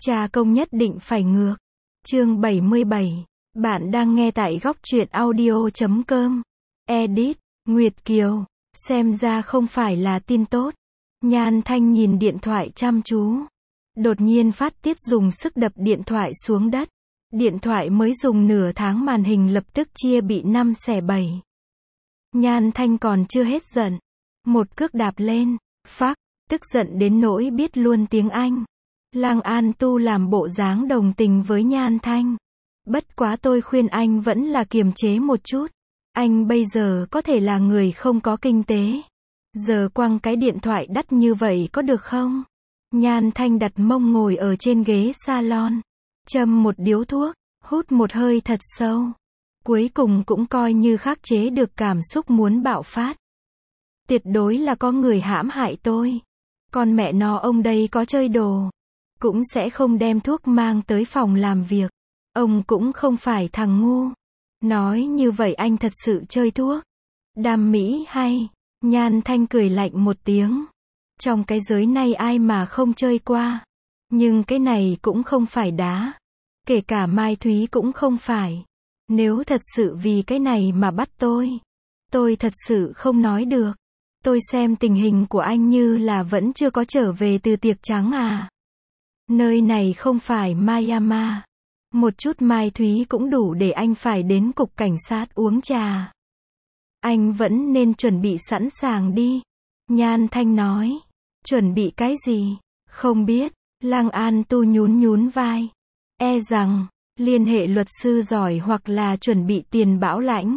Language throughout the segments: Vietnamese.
Cha công nhất định phải ngược. Chương 77. Bạn đang nghe tại góc truyện audio.com. Edit, Nguyệt Kiều. Xem ra không phải là tin tốt. Nhan Thanh nhìn điện thoại chăm chú. Đột nhiên phát tiết dùng sức đập điện thoại xuống đất. Điện thoại mới dùng nửa tháng màn hình lập tức chia bị 5/7. Nhan Thanh còn chưa hết giận. Một cước đạp lên. Phắc, tức giận đến nỗi biết luôn tiếng Anh. Lăng An Tu làm bộ dáng đồng tình với Nhan Thanh. Bất quá tôi khuyên anh vẫn là kiềm chế một chút. Anh bây giờ có thể là người không có kinh tế. Giờ quăng cái điện thoại đắt như vậy có được không? Nhan Thanh đặt mông ngồi ở trên ghế salon. Châm một điếu thuốc, hút một hơi thật sâu. Cuối cùng cũng coi như khắc chế được cảm xúc muốn bạo phát. Tuyệt đối là có người hãm hại tôi. Con mẹ nó ông đây có chơi đồ. Cũng sẽ không đem thuốc mang tới phòng làm việc. Ông cũng không phải thằng ngu. Nói như vậy anh thật sự chơi thuốc. Đam mỹ hay. Nhan Thanh cười lạnh một tiếng. Trong cái giới này ai mà không chơi qua. Nhưng cái này cũng không phải đá. Kể cả Mai Thúy cũng không phải. Nếu thật sự vì cái này mà bắt tôi thật sự không nói được. Tôi xem tình hình của anh như là vẫn chưa có trở về từ tiệc trắng à. Nơi này không phải Myanmar. Một chút Mai Thúy cũng đủ để anh phải đến cục cảnh sát uống trà. Anh vẫn nên chuẩn bị sẵn sàng đi. Nhan Thanh nói. Chuẩn bị cái gì? Không biết. Lăng An Tu nhún vai. E rằng, liên hệ luật sư giỏi hoặc là chuẩn bị tiền bảo lãnh.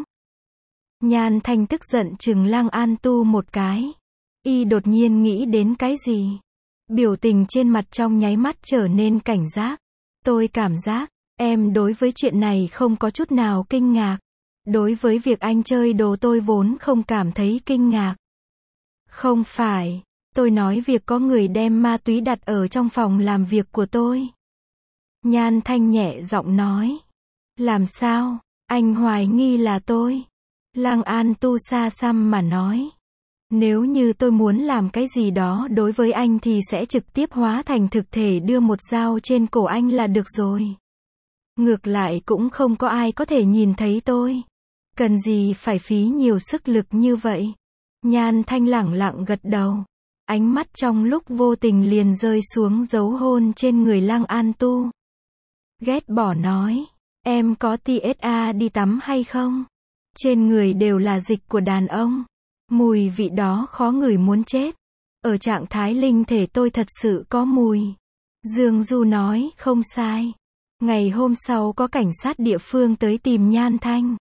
Nhan Thanh tức giận chừng Lăng An Tu một cái. Y đột nhiên nghĩ đến cái gì? Biểu tình trên mặt trong nháy mắt trở nên cảnh giác. Tôi cảm giác, em đối với chuyện này không có chút nào kinh ngạc. Đối với việc anh chơi đồ tôi vốn không cảm thấy kinh ngạc. Không phải, tôi nói việc có người đem ma túy đặt ở trong phòng làm việc của tôi. Nhan Thanh nhẹ giọng nói. Làm sao? Anh hoài nghi là tôi. Lăng An Tu xa xăm mà nói. Nếu như tôi muốn làm cái gì đó đối với anh thì sẽ trực tiếp hóa thành thực thể đưa một dao trên cổ anh là được rồi. Ngược lại cũng không có ai có thể nhìn thấy tôi. Cần gì phải phí nhiều sức lực như vậy? Nhan Thanh lẳng lặng gật đầu. Ánh mắt trong lúc vô tình liền rơi xuống dấu hôn trên người Lăng An Tu. Ghét bỏ nói. Em có TSA đi tắm hay không? Trên người đều là dịch của đàn ông. Mùi vị đó khó ngửi muốn chết. Ở trạng thái linh thể tôi thật sự có mùi. Dương Du nói không sai. Ngày hôm sau có cảnh sát địa phương tới tìm Nhan Thanh.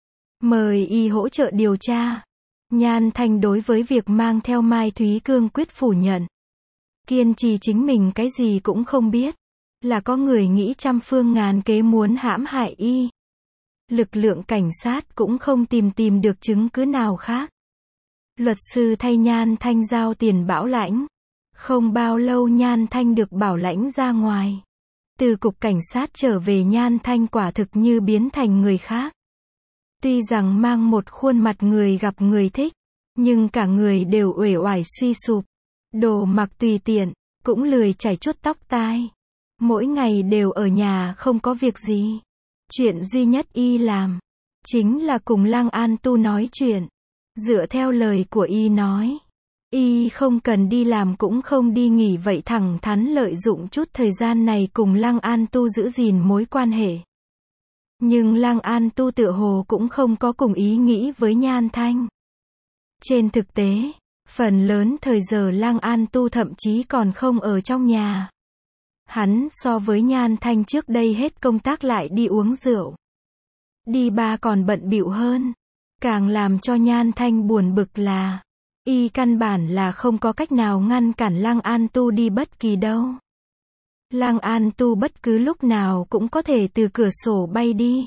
Mời y hỗ trợ điều tra. Nhan Thanh đối với việc mang theo Mai Thúy cương quyết phủ nhận. Kiên trì chính mình cái gì cũng không biết. Là có người nghĩ trăm phương ngàn kế muốn hãm hại y. Lực lượng cảnh sát cũng không tìm được chứng cứ nào khác. Luật sư thay Nhan Thanh giao tiền bảo lãnh. Không bao lâu Nhan Thanh được bảo lãnh ra ngoài. Từ cục cảnh sát trở về Nhan Thanh quả thực như biến thành người khác. Tuy rằng mang một khuôn mặt người gặp người thích, nhưng cả người đều uể oải suy sụp. Đồ mặc tùy tiện, cũng lười chải chuốt tóc tai. Mỗi ngày đều ở nhà không có việc gì. Chuyện duy nhất y làm, chính là cùng Lăng An Tu nói chuyện. Dựa theo lời của y nói, y không cần đi làm cũng không đi nghỉ vậy thẳng thắn lợi dụng chút thời gian này cùng Lăng An Tu giữ gìn mối quan hệ. Nhưng Lăng An Tu tựa hồ cũng không có cùng ý nghĩ với Nhan Thanh. Trên thực tế, phần lớn thời giờ Lăng An Tu thậm chí còn không ở trong nhà. Hắn so với Nhan Thanh trước đây hết công tác lại đi uống rượu. Đi ba còn bận bịu hơn. Càng làm cho Nhan Thanh buồn bực là, y căn bản là không có cách nào ngăn cản Lăng An Tu đi bất kỳ đâu. Lăng An Tu bất cứ lúc nào cũng có thể từ cửa sổ bay đi.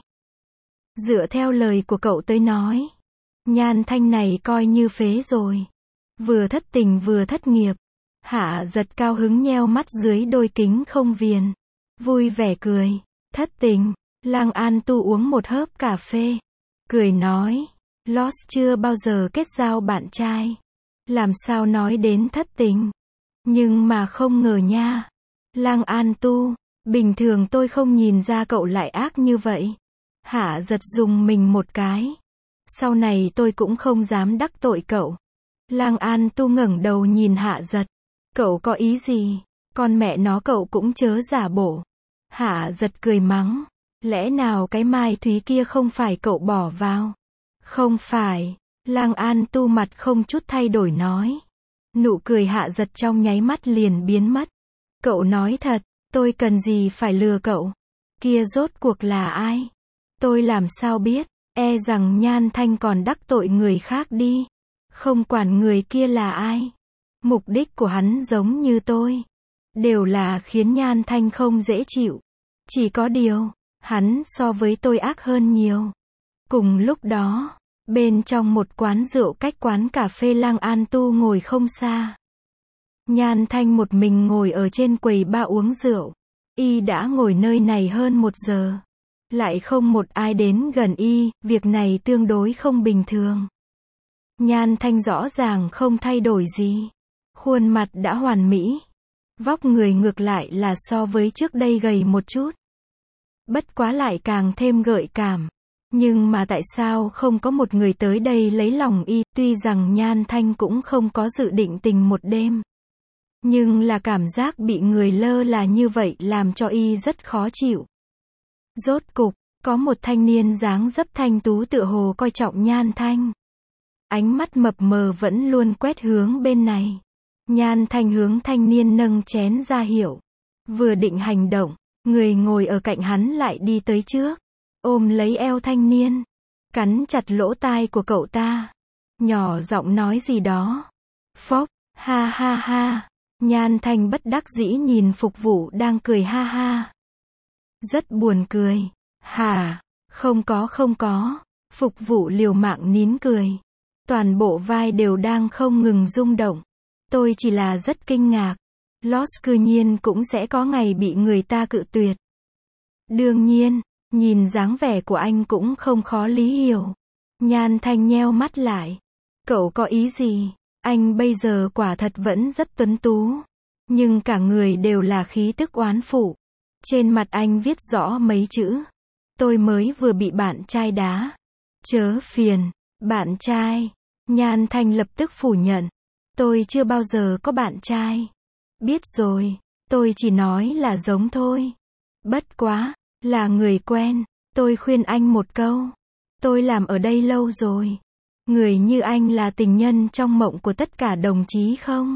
Dựa theo lời của cậu tới nói, Nhan Thanh này coi như phế rồi. Vừa thất tình vừa thất nghiệp. Hạ Giật cao hứng nheo mắt dưới đôi kính không viền. Vui vẻ cười. Thất tình. Lăng An Tu uống một hớp cà phê. Cười nói. Lost chưa bao giờ kết giao bạn trai. Làm sao nói đến thất tình. Nhưng mà không ngờ nha. Lăng An Tu, Bình thường tôi không nhìn ra cậu lại ác như vậy. Hạ giật dùng mình một cái. Sau này tôi cũng không dám đắc tội cậu. Lang An Tu ngẩng đầu nhìn Hạ giật. Cậu có ý gì? Con mẹ nó cậu cũng chớ giả bộ. Hạ giật cười mắng. Lẽ nào cái Mai Thúy kia không phải cậu bỏ vào? Không phải. Lang An Tu mặt không chút thay đổi nói. Nụ cười Hạ giật trong nháy mắt liền biến mất. Cậu nói thật, tôi cần gì phải lừa cậu? Kia rốt cuộc là ai? Tôi làm sao biết, e rằng Nhan Thanh còn đắc tội người khác đi. Không quản người kia là ai. Mục đích của hắn giống như tôi. Đều là khiến Nhan Thanh không dễ chịu. Chỉ có điều, hắn so với tôi ác hơn nhiều. Cùng lúc đó, bên trong một quán rượu cách quán cà phê Lang An Tu ngồi không xa. Nhan Thanh một mình ngồi ở trên quầy bar uống rượu. Y đã ngồi nơi này hơn 1 giờ. Lại không một ai đến gần y, việc này tương đối không bình thường. Nhan Thanh rõ ràng không thay đổi gì. Khuôn mặt đã hoàn mỹ. Vóc người ngược lại là so với trước đây gầy một chút. Bất quá lại càng thêm gợi cảm. Nhưng mà tại sao không có một người tới đây lấy lòng y, tuy rằng Nhan Thanh cũng không có dự định tình một đêm. Nhưng là cảm giác bị người lơ là như vậy làm cho y rất khó chịu. Rốt cục, có một thanh niên dáng dấp thanh tú tựa hồ coi trọng Nhan Thanh. Ánh mắt mập mờ vẫn luôn quét hướng bên này. Nhan Thanh hướng thanh niên nâng chén ra hiệu. Vừa định hành động, người ngồi ở cạnh hắn lại đi tới trước. Ôm lấy eo thanh niên. Cắn chặt lỗ tai của cậu ta. Nhỏ giọng nói gì đó. Phốc, ha ha ha. Nhan Thanh bất đắc dĩ nhìn phục vụ đang cười ha ha. Rất buồn cười. Hả? Không có. Phục vụ liều mạng nín cười. Toàn bộ vai đều đang không ngừng rung động. Tôi chỉ là rất kinh ngạc. Lost cư nhiên cũng sẽ có ngày bị người ta cự tuyệt. Đương nhiên, nhìn dáng vẻ của anh cũng không khó lý hiểu. Nhan Thanh nheo mắt lại. Cậu có ý gì? Anh bây giờ quả thật vẫn rất tuấn tú. Nhưng cả người đều là khí tức oán phụ. Trên mặt anh viết rõ mấy chữ. Tôi mới vừa bị bạn trai đá. Chớ phiền. Bạn trai. Nhan Thanh lập tức phủ nhận. Tôi chưa bao giờ có bạn trai. Biết rồi. Tôi chỉ nói là giống thôi. Bất quá. Là người quen. Tôi khuyên anh một câu. Tôi làm ở đây lâu rồi. Người như anh là tình nhân trong mộng của tất cả đồng chí không?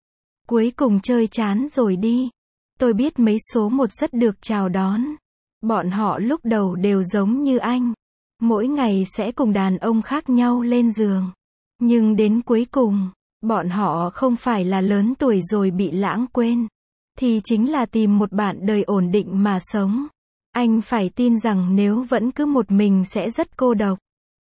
Cuối cùng chơi chán rồi đi. Tôi biết mấy số 1 rất được chào đón. Bọn họ lúc đầu đều giống như anh. Mỗi ngày sẽ cùng đàn ông khác nhau lên giường. Nhưng đến cuối cùng, bọn họ không phải là lớn tuổi rồi bị lãng quên. Thì chính là tìm một bạn đời ổn định mà sống. Anh phải tin rằng nếu vẫn cứ một mình sẽ rất cô độc.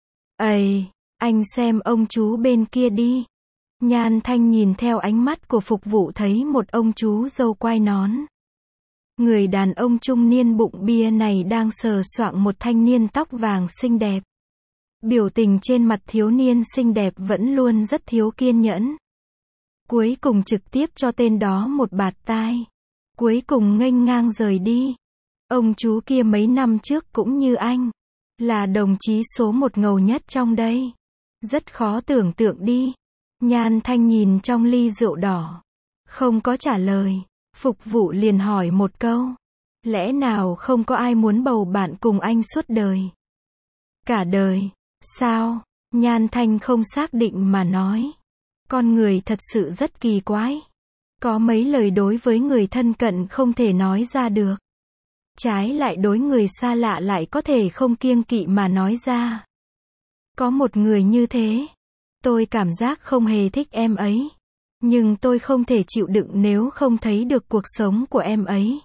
Ây, anh xem ông chú bên kia đi. Nhan Thanh nhìn theo ánh mắt của phục vụ thấy một ông chú râu quai nón. Người đàn ông trung niên bụng bia này đang sờ soạng một thanh niên tóc vàng xinh đẹp. Biểu tình trên mặt thiếu niên xinh đẹp vẫn luôn rất thiếu kiên nhẫn. Cuối cùng trực tiếp cho tên đó một bạt tai. Cuối cùng nghênh ngang rời đi. Ông chú kia mấy năm trước cũng như anh. Là đồng chí số 1 ngầu nhất trong đây. Rất khó tưởng tượng đi. Nhan Thanh nhìn trong ly rượu đỏ. Không có trả lời. Phục vụ liền hỏi một câu. Lẽ nào không có ai muốn bầu bạn cùng anh suốt đời? Cả đời. Sao? Nhan Thanh không xác định mà nói. Con người thật sự rất kỳ quái. Có mấy lời đối với người thân cận không thể nói ra được. Trái lại đối người xa lạ lại có thể không kiêng kỵ mà nói ra. Có một người như thế. Tôi cảm giác không hề thích em ấy. Nhưng tôi không thể chịu đựng nếu không thấy được cuộc sống của em ấy.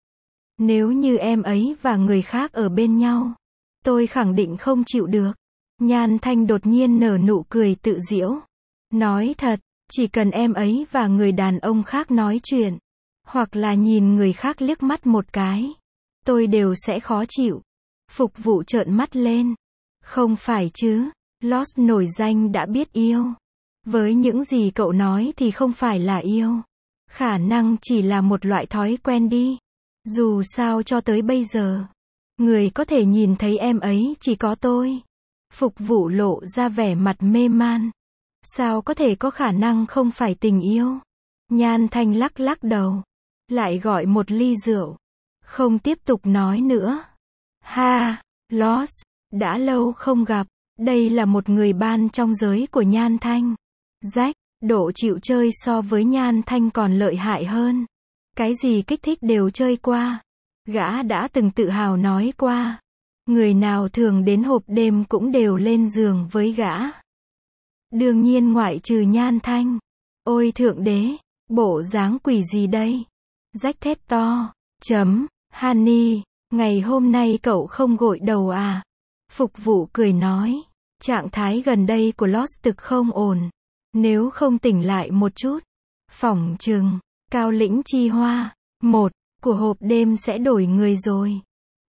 Nếu như em ấy và người khác ở bên nhau, tôi khẳng định không chịu được. Nhan Thanh đột nhiên nở nụ cười tự giễu. Nói thật, chỉ cần em ấy và người đàn ông khác nói chuyện, hoặc là nhìn người khác liếc mắt một cái, tôi đều sẽ khó chịu. Phục vụ trợn mắt lên. Không phải chứ, Lost nổi danh đã biết yêu. Với những gì cậu nói thì không phải là yêu. Khả năng chỉ là một loại thói quen đi. Dù sao cho tới bây giờ, người có thể nhìn thấy em ấy chỉ có tôi. Phục vụ lộ ra vẻ mặt mê man. Sao có thể có khả năng không phải tình yêu? Nhan Thanh lắc lắc đầu. Lại gọi một ly rượu. Không tiếp tục nói nữa. Ha, Lost, đã lâu không gặp. Đây là một người ban trong giới của Nhan Thanh. Jack, độ chịu chơi so với Nhan Thanh còn lợi hại hơn. Cái gì kích thích đều chơi qua. Gã đã từng tự hào nói qua. Người nào thường đến hộp đêm cũng đều lên giường với gã. Đương nhiên ngoại trừ Nhan Thanh. Ôi thượng đế, bộ dáng quỷ gì đây? Jack thét to. Honey, ngày hôm nay cậu không gội đầu à? Phục vụ cười nói. Trạng thái gần đây của Lost thực không ổn. Nếu không tỉnh lại một chút. Phỏng chừng, Cao Lĩnh Chi Hoa. Của hộp đêm sẽ đổi người rồi.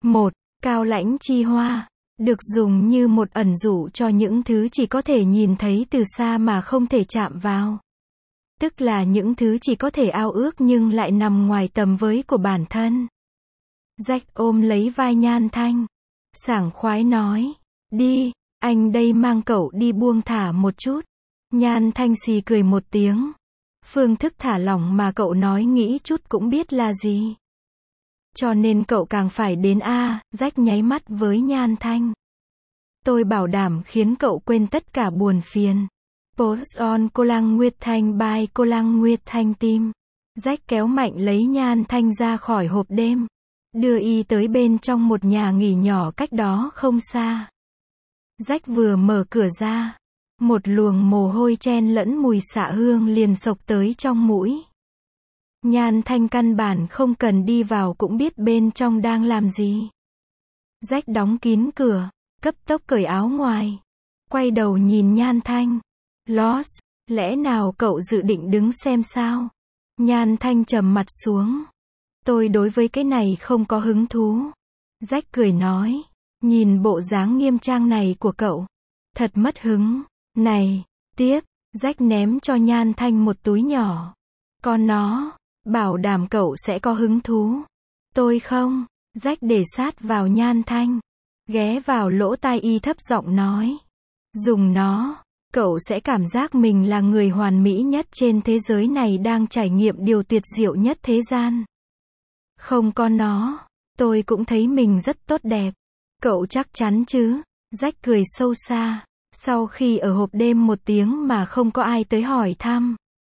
Cao Lãnh Chi Hoa. Được dùng như một ẩn dụ cho những thứ chỉ có thể nhìn thấy từ xa mà không thể chạm vào. Tức là những thứ chỉ có thể ao ước nhưng lại nằm ngoài tầm với của bản thân. Jack ôm lấy vai Nhan Thanh. Sảng khoái nói. Đi, anh đây mang cậu đi buông thả một chút. Nhan Thanh xì cười một tiếng. Phương thức thả lỏng mà cậu nói nghĩ chút cũng biết là gì. Cho nên cậu càng phải đến a. Jack nháy mắt với Nhan Thanh. Tôi bảo đảm khiến cậu quên tất cả buồn phiền. Post on Cô Lăng Nguyệt Thanh by Cô Lăng Nguyệt Thanh Team. Jack kéo mạnh lấy Nhan Thanh ra khỏi hộp đêm. Đưa y tới bên trong một nhà nghỉ nhỏ cách đó không xa. Jack vừa mở cửa ra. Một luồng mồ hôi chen lẫn mùi xạ hương liền xộc tới trong mũi. Nhan Thanh căn bản không cần đi vào cũng biết bên trong đang làm gì. Jack đóng kín cửa, cấp tốc cởi áo ngoài. Quay đầu nhìn Nhan Thanh. Lost, lẽ nào cậu dự định đứng xem sao? Nhan Thanh trầm mặt xuống. Tôi đối với cái này không có hứng thú. Jack cười nói. Nhìn bộ dáng nghiêm trang này của cậu. Thật mất hứng. Này, tiếp. Jack ném cho Nhan Thanh một túi nhỏ. Con nó, bảo đảm cậu sẽ có hứng thú. Tôi không. Jack để sát vào Nhan Thanh. Ghé vào lỗ tai y thấp giọng nói. Dùng nó, cậu sẽ cảm giác mình là người hoàn mỹ nhất trên thế giới này đang trải nghiệm điều tuyệt diệu nhất thế gian. Không có nó, tôi cũng thấy mình rất tốt đẹp. Cậu chắc chắn chứ? Jack cười sâu xa. Sau khi ở hộp đêm một tiếng mà không có ai tới hỏi thăm.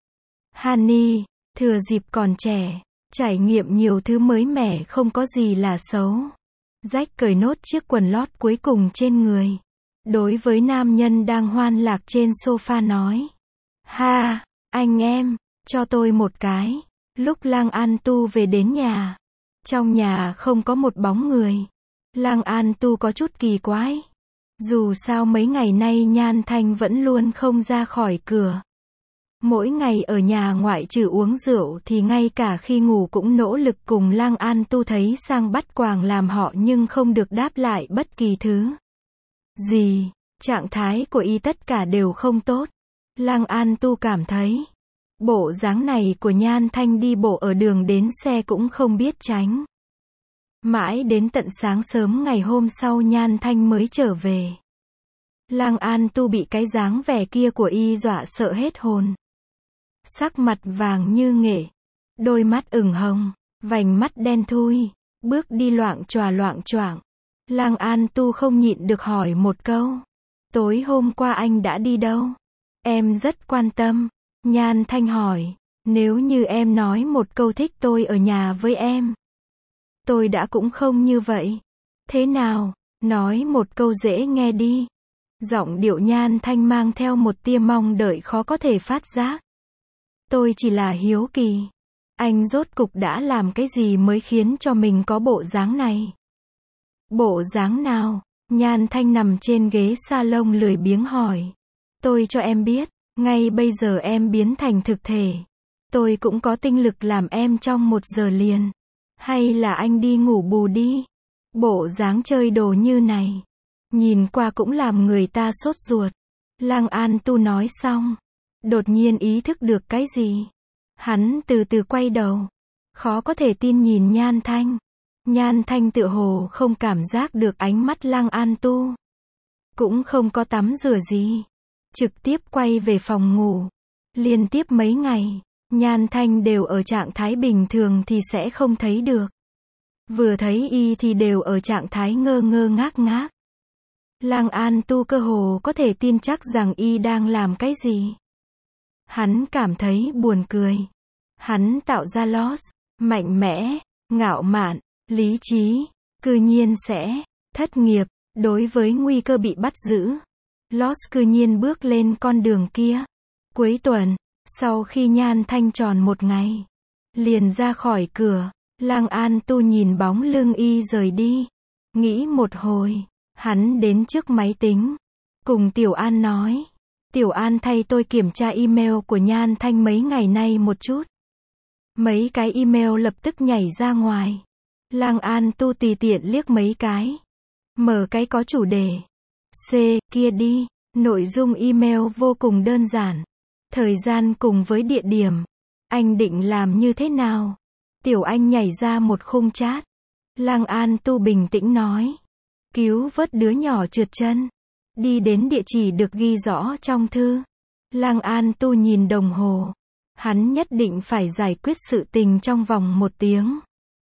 Honey, thừa dịp còn trẻ, trải nghiệm nhiều thứ mới mẻ không có gì là xấu. Jack cởi nốt chiếc quần lót cuối cùng trên người. Đối với nam nhân đang hoan lạc trên sofa nói. Ha, anh em, cho tôi một cái. Lúc Lang An Tu về đến nhà. Trong nhà không có một bóng người. Lang An Tu có chút kỳ quái. Dù sao mấy ngày nay Nhan Thanh vẫn luôn không ra khỏi cửa. Mỗi ngày ở nhà ngoại trừ uống rượu thì ngay cả khi ngủ cũng nỗ lực cùng Lang An Tu thấy sang bắt quàng làm họ nhưng không được đáp lại bất kỳ thứ gì. Trạng thái của y tất cả đều không tốt. Lang An Tu cảm thấy bộ dáng này của Nhan Thanh đi bộ ở đường đến xe cũng không biết tránh. Mãi đến tận sáng sớm ngày hôm sau Nhan Thanh mới trở về. Lang An Tu bị cái dáng vẻ kia của y dọa sợ hết hồn. Sắc mặt vàng như nghệ, đôi mắt ửng hồng, vành mắt đen thui, bước đi loạng choạng. Lang An Tu không nhịn được hỏi một câu. Tối hôm qua anh đã đi đâu? Em rất quan tâm. Nhan Thanh hỏi. Nếu như em nói một câu thích tôi ở nhà với em. Tôi đã cũng không như vậy. Thế nào? Nói một câu dễ nghe đi. Giọng điệu Nhan Thanh mang theo một tia mong đợi khó có thể phát giác. Tôi chỉ là hiếu kỳ. Anh rốt cục đã làm cái gì mới khiến cho mình có bộ dáng này? Bộ dáng nào? Nhan Thanh nằm trên ghế salon lười biếng hỏi. Tôi cho em biết, ngay bây giờ em biến thành thực thể. Tôi cũng có tinh lực làm em trong 1 giờ liền. Hay là anh đi ngủ bù đi? Bộ dáng chơi đồ như này. Nhìn qua cũng làm người ta sốt ruột. Lang An Tu nói xong. Đột nhiên ý thức được cái gì. Hắn từ từ quay đầu. Khó có thể tin nhìn Nhan Thanh. Nhan Thanh tựa hồ không cảm giác được ánh mắt Lăng An Tu. Cũng không có tắm rửa gì. Trực tiếp quay về phòng ngủ. Liên tiếp mấy ngày, Nhan Thanh đều ở trạng thái bình thường thì sẽ không thấy được. Vừa thấy y thì đều ở trạng thái ngơ ngơ ngác ngác. Lăng An Tu cơ hồ có thể tin chắc rằng y đang làm cái gì. Hắn cảm thấy buồn cười. Hắn tạo ra loss, mạnh mẽ, ngạo mạn, lý trí, cư nhiên sẽ thất nghiệp, đối với nguy cơ bị bắt giữ. Loss cư nhiên bước lên con đường kia. Cuối tuần, sau khi Nhan Thanh tròn một ngày, liền ra khỏi cửa, Lăng An Tu nhìn bóng lưng y rời đi. Nghĩ một hồi, hắn đến trước máy tính, cùng Tiểu An nói. Tiểu An thay tôi kiểm tra email của Nhan Thanh mấy ngày nay một chút. Mấy cái email lập tức nhảy ra ngoài. Lăng An Tu tùy tiện liếc mấy cái. Mở cái có chủ đề. C, kia đi. Nội dung email vô cùng đơn giản. Thời gian cùng với địa điểm. Anh định làm như thế nào? Tiểu Anh nhảy ra một khung chat. Lăng An Tu bình tĩnh nói. Cứu vớt đứa nhỏ trượt chân. Đi đến địa chỉ được ghi rõ trong thư. Lăng An Tu nhìn đồng hồ. Hắn nhất định phải giải quyết sự tình trong vòng 1 tiếng.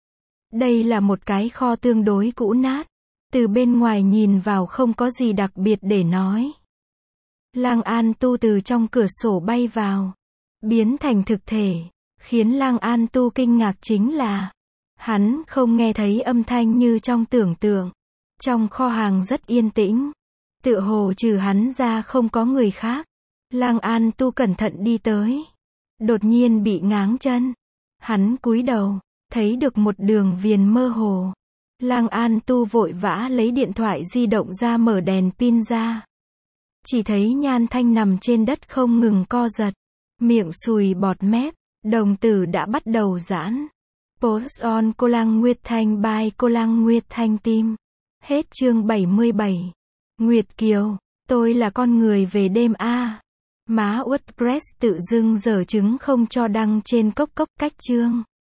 Đây là một cái kho tương đối cũ nát. Từ bên ngoài nhìn vào không có gì đặc biệt để nói. Lăng An Tu từ trong cửa sổ bay vào. Biến thành thực thể. Khiến Lăng An Tu kinh ngạc chính là hắn không nghe thấy âm thanh như trong tưởng tượng. Trong kho hàng rất yên tĩnh. Tựa hồ trừ hắn ra không có người khác. Lăng An Tu cẩn thận đi tới. Đột nhiên bị ngáng chân. Hắn cúi đầu, thấy được một đường viền mơ hồ. Lăng An Tu vội vã lấy điện thoại di động ra mở đèn pin ra. Chỉ thấy Nhan Thanh nằm trên đất không ngừng co giật. Miệng sùi bọt mép, đồng tử đã bắt đầu giãn. Post on Cô Lăng Nguyệt Thanh by Cô Lăng Nguyệt Thanh Tim. Hết chương 77. Nguyệt Kiều, tôi là con người về đêm a. Má WordPress tự dưng dở trứng không cho đăng trên cốc cốc cách chương.